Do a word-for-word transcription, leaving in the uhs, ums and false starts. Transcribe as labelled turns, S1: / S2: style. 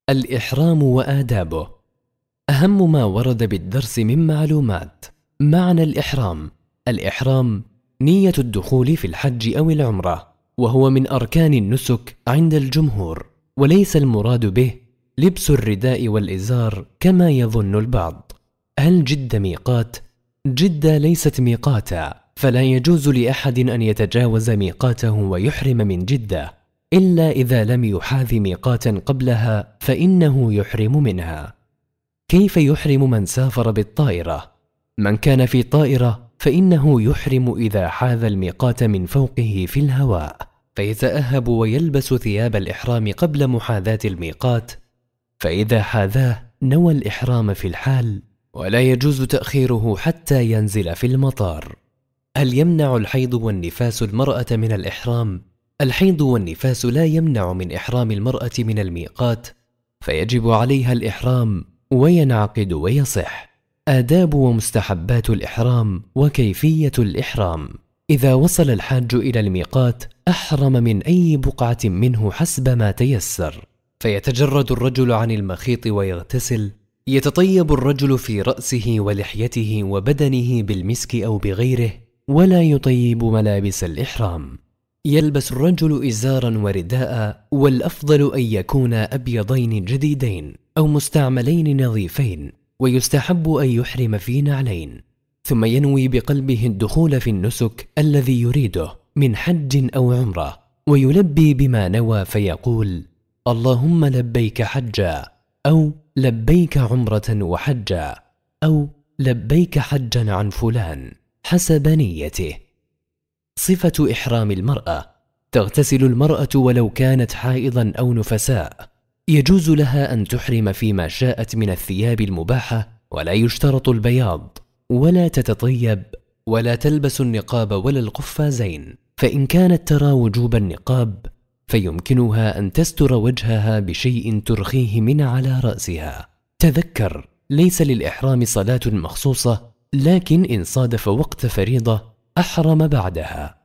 S1: الإحرام وآدابه. أهم ما ورد بالدرس من معلومات. معنى الإحرام: الإحرام نية الدخول في الحج أو العمرة، وهو من أركان النسك عند الجمهور، وليس المراد به لبس الرداء والإزار كما يظن البعض. هل جدة ميقات؟ جدة ليست ميقاتا، فلا يجوز لأحد أن يتجاوز ميقاته ويحرم من جدة، إلا إذا لم يحاذ ميقاتا قبلها فإنه يحرم منها. كيف يحرم من سافر بالطائرة؟ من كان في طائرة فإنه يحرم إذا حاذ الميقات من فوقه في الهواء، فيتأهب ويلبس ثياب الإحرام قبل محاذاة الميقات، فإذا حاذاه نوى الإحرام في الحال، ولا يجوز تأخيره حتى ينزل في المطار. هل يمنع الحيض والنفاس المرأة من الإحرام؟ الحيض والنفاس لا يمنع من إحرام المرأة من الميقات، فيجب عليها الإحرام وينعقد ويصح. آداب ومستحبات الإحرام وكيفية الإحرام: إذا وصل الحاج إلى الميقات أحرم من أي بقعة منه حسب ما تيسر، فيتجرد الرجل عن المخيط ويغتسل. يتطيب الرجل في رأسه ولحيته وبدنه بالمسك أو بغيره، ولا يطيب ملابس الإحرام. يلبس الرجل إزارا ورداء، والأفضل أن يكونا أبيضين جديدين أو مستعملين نظيفين، ويستحب أن يحرم في نعلين، ثم ينوي بقلبه الدخول في النسك الذي يريده من حج أو عمرة، ويلبي بما نوى فيقول: اللهم لبيك حجا، أو لبيك عمرة وحجا، أو لبيك حجا عن فلان، حسب نيته. صفة إحرام المرأة: تغتسل المرأة ولو كانت حائضا أو نفساء، يجوز لها أن تحرم فيما شاءت من الثياب المباحة، ولا يشترط البياض، ولا تتطيب، ولا تلبس النقاب ولا القفازين، فإن كانت ترى وجوب النقاب فيمكنها أن تستر وجهها بشيء ترخيه من على رأسها. تذكر، ليس للإحرام صلاة مخصوصة، لكن إن صادف وقت فريضة أحرم بعدها.